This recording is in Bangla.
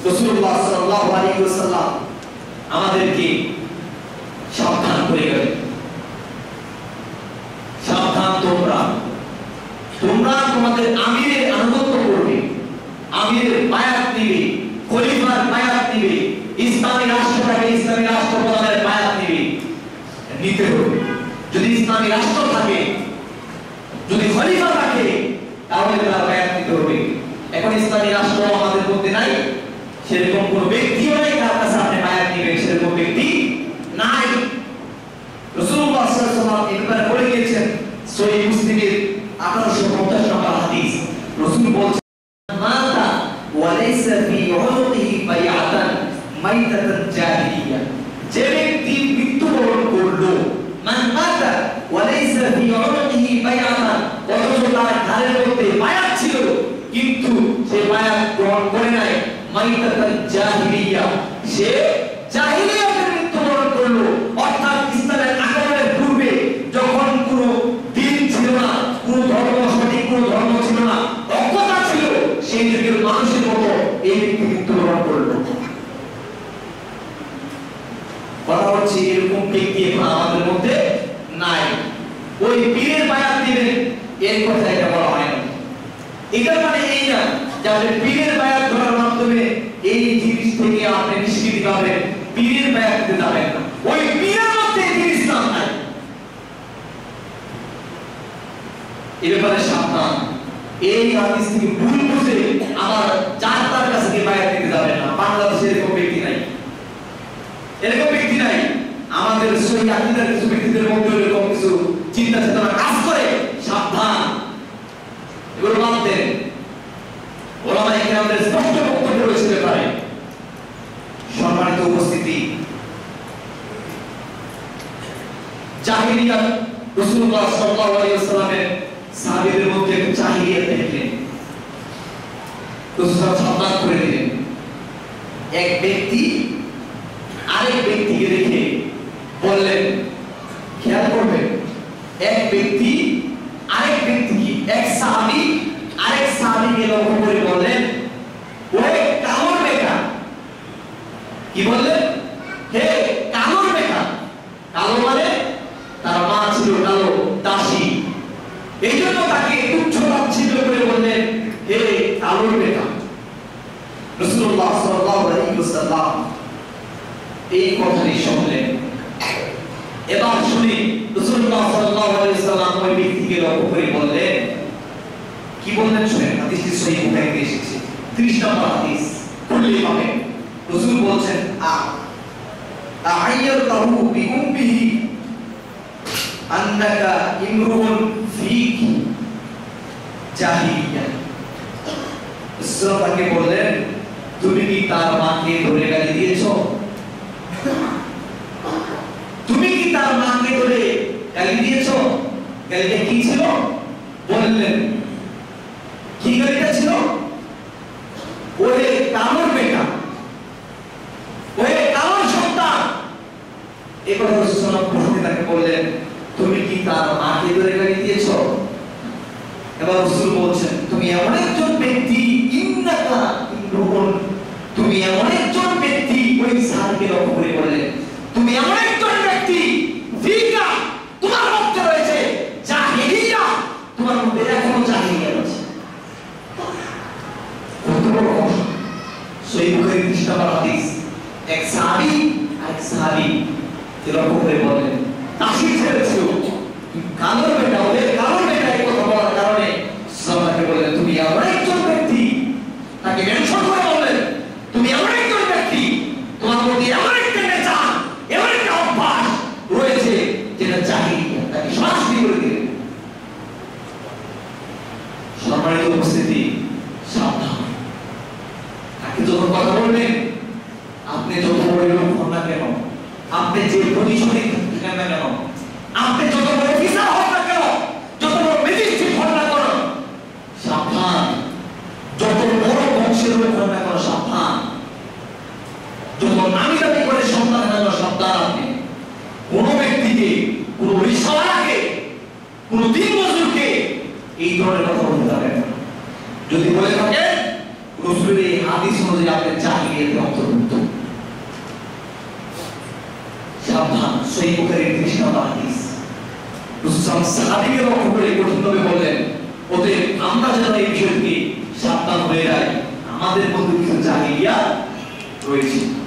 রাসূলুল্লাহ সাল্লাল্লাহু আলাইহি ওয়াসাল্লাম আমাদেরকে সাবধান করে গেলেন, সাবধান তোমরা তোমাদের আমিরের আনুগত্য করবে, আমিরের বায়াত নিবে, খলিফার বায়াত নিবে, ইসলামী রাষ্ট্রটাকে ইসলামী রাষ্ট্র প্রধানের বায়াত নিবে, নিতে হবে। যদি ইসলামী রাষ্ট্র থাকে, যদি খলিফা থাকে, তাহলে তার বায়াত নিতে হবে। এখন ইসলামী রাষ্ট্র আমাদের মধ্যে নাই, সেরকম কোন ব্যক্তিও নাই তার কাছে আপনি বায়াত নেবেন, সেরকম ব্যক্তি নাই। রাসূলুল্লাহ সাল্লাল্লাহু আলাইহি ওয়াসাল্লাম একবার বলে গিয়েছেন সহিহ মুসলিমের 1850 নম্বর হাদিস, রাসূল বলেছেন মাতা ওয়া লাইসা ফি উনুকিহি বাইআতান মাইতাতান জাহিলিয়া, যে ব্যক্তি মৃত্যুবরণ করলো, মান মাতা ওয়া লাইসা ফি উনুকিহি বাইআতান, অথচ তার ঘাড়ের মধ্যে বায়াত ছিল কিন্তু সে বায়াত গ্রহণ করে নাই, মাইতাতান জাহিলিয়া, সে জাহিলিয়াতের মৃত্যুবরণ করলো। অর্থাৎ ইসলামের আগমনের পূর্বে যখন কোনো দিন ছিল না, কোনো ধর্ম, সঠিক কোনো ধর্ম ছিল না, অজ্ঞতা ছিল, সেই যুগের মানুষের মতো এই ব্যক্তি মৃত্যুবরণ করলো। কথা হচ্ছে এরকম ব্যক্তি এখন আমাদের মধ্যে নাই। ওই পীরের বায়াত দিবেন এর কথা এটা বলা হয় না। এটা মানে এই না যে আপনি পীরের বায়াত ধরার মাধ্যমে এই জিনিস থেকে আপনি নিষ্কৃতি পাবেন, পীরের বায়াত দিতে যাবেন না। ওই পীরের মধ্যে দিন ইসলাম নাই, এ ব্যাপারে সাবধান। এই হাদিস থেকে ভুল বুঝে আবার যার তার কাছে গিয়ে বায়াত দিতে যাবেন না। বাংলাদেশে এরকম ব্যক্তি নাই, এরকম ব্যক্তি নাই। আমাদের সহিহ আকীদার কিছু ব্যক্তিদের মধ্যে এরকম কিছু চিন্তা চেতনা কাজ করে, সাবধান, এগুলো বাদ দেন। ওলামায়ে কেরামদের স্পষ্ট বক্তব্য রয়েছে ব্যাপারে। সম্মানিত উপস্থিতি, জাহিলিয়াত রাসূলুল্লাহ সাল্লাল্লাহু আলাইহি ওয়াসাল্লামের সাহাবীদের মধ্যে একটা জাহিলিয়াত দেখলেন, রাসূল সাবধান করে দিলেন। এক ব্যক্তি আরেক ব্যক্তিকে দেখে বললেন, খেয়াল করবেন, এক ব্যক্তি আরেক ব্যক্তিকে, এক সাহাবী আরেক সাহাবীকে লক্ষ্য করে বললেন, ওই কালোর বেটা। কি বললেন? হে কালোর বেটা। কালো মানে তার মা ছিল কালো, দাসী, এই জন্য তাকে তুচ্ছ তাচ্ছিল্য করে বললেন, হে কালোর বেটা। রাসূলুল্লাহ সাল্লাল্লাহু আলাইহি ওয়াসাল্লাম এই কথাটি শুনলেন। এবার শুনি রাসূলুল্লাহ সাল্লাল্লাহু আলাইহি ওয়াসাল্লাম ওই ব্যক্তিকে লক্ষ্য করে বললেন, কি বললেন শুনেন। হাদিসটি সহিহ বুখারীতে এসেছে, 30 নম্বর হাদিস, খুললেই পাবেন। রাসূল বলেন, আ'আইয়াতাহু বিউম্মিহি আন্নাকা ইমরুন ফীকি জাহিলিয়া। রাসূল তাকে বললেন, তুমি কি তার মাকে ধরে গালি দিয়েছো? তুমি কি তার মাকে ধরে গালি দিয়েছো? গালিটা কি ছিল? বললেন, কি গালিটা ছিল? ওরে কালোর বেটা, ওরে কালোর সন্তান। এই কথা রাসূল তাকে বললেন, তুমি কি তার মাকে ধরে গালি দিয়েছো? এবার রাসূল বলছেন, তুমি এমন একজন ব্যক্তি, ইন্নাকা ইমরুন, তুমি এমন একজন ব্যক্তি, ওই সাহাবীকে লক্ষ্য করে বললেন, তুমি এমন একজন ব্যক্তি, ফিকা, তোমার মধ্যে রয়েছে জাহিলিয়া, তোমার মধ্যে এখনো জাহিলিয়া আছে। কত বড় কথা! সহিহ বুখারী 30 নম্বর হাদিস। এক সাহাবী আরেক সাহাবী লক্ষ্য করে বললেন, দাসী ছেড়েছিল, কালোর বেটা, ওরে কালোর বেটা, এই কথা বলার কারণে সাহাবাকে বললেন, তুমি এমন একজন ব্যক্তি, তাকে মেনশন করে বললেন, তুমি এমন একজন ব্যক্তি, তোমার মধ্যে এমন একটা নেশা, এমন একটা অভ্যাস রয়েছে যেটা জাহিলিয়া, তাকে শাস্তি করে দিলেন। সম্মানিত উপস্থিতি, সাবধান। তাকে যখন কথা বলবেন, আপনি যত বড় লোক হন না কেন, আপনি যে পজিশনে থাকেন না কেন, আপনি যত বড় অফিসার হন না কেন, যত বড় ম্যাজিস্ট্রেট হন না কেন, সাবধান। যত বড় বংশের লোক হন না কেন, সাবধান। যত নামি দামি করে সন্তান না কেন, সাবধান। আপনি কোন ব্যক্তিকে, কোন রিসালাকে, কোন দিন মজুরকে এই ধরনের কথা বলতে পারেন না। যদি বলে থাকেন রাসূলের এই হাদিস অনুযায়ী আপনি জাহিলিয়াত জাহিলিয়াতের অন্তর্ভুক্ত। সাবধান, সহিহ বুখারীর ৩০ নম্বর হাদিস। রাসূল সাহাবীকে লক্ষ্য করে কঠিনভাবে বললেন, ওদের আমরা যেন এই বিষয় থেকে সাবধান হয়ে যাই, আমাদের মধ্যে কিছু জাহিলিয়াত রয়েছে।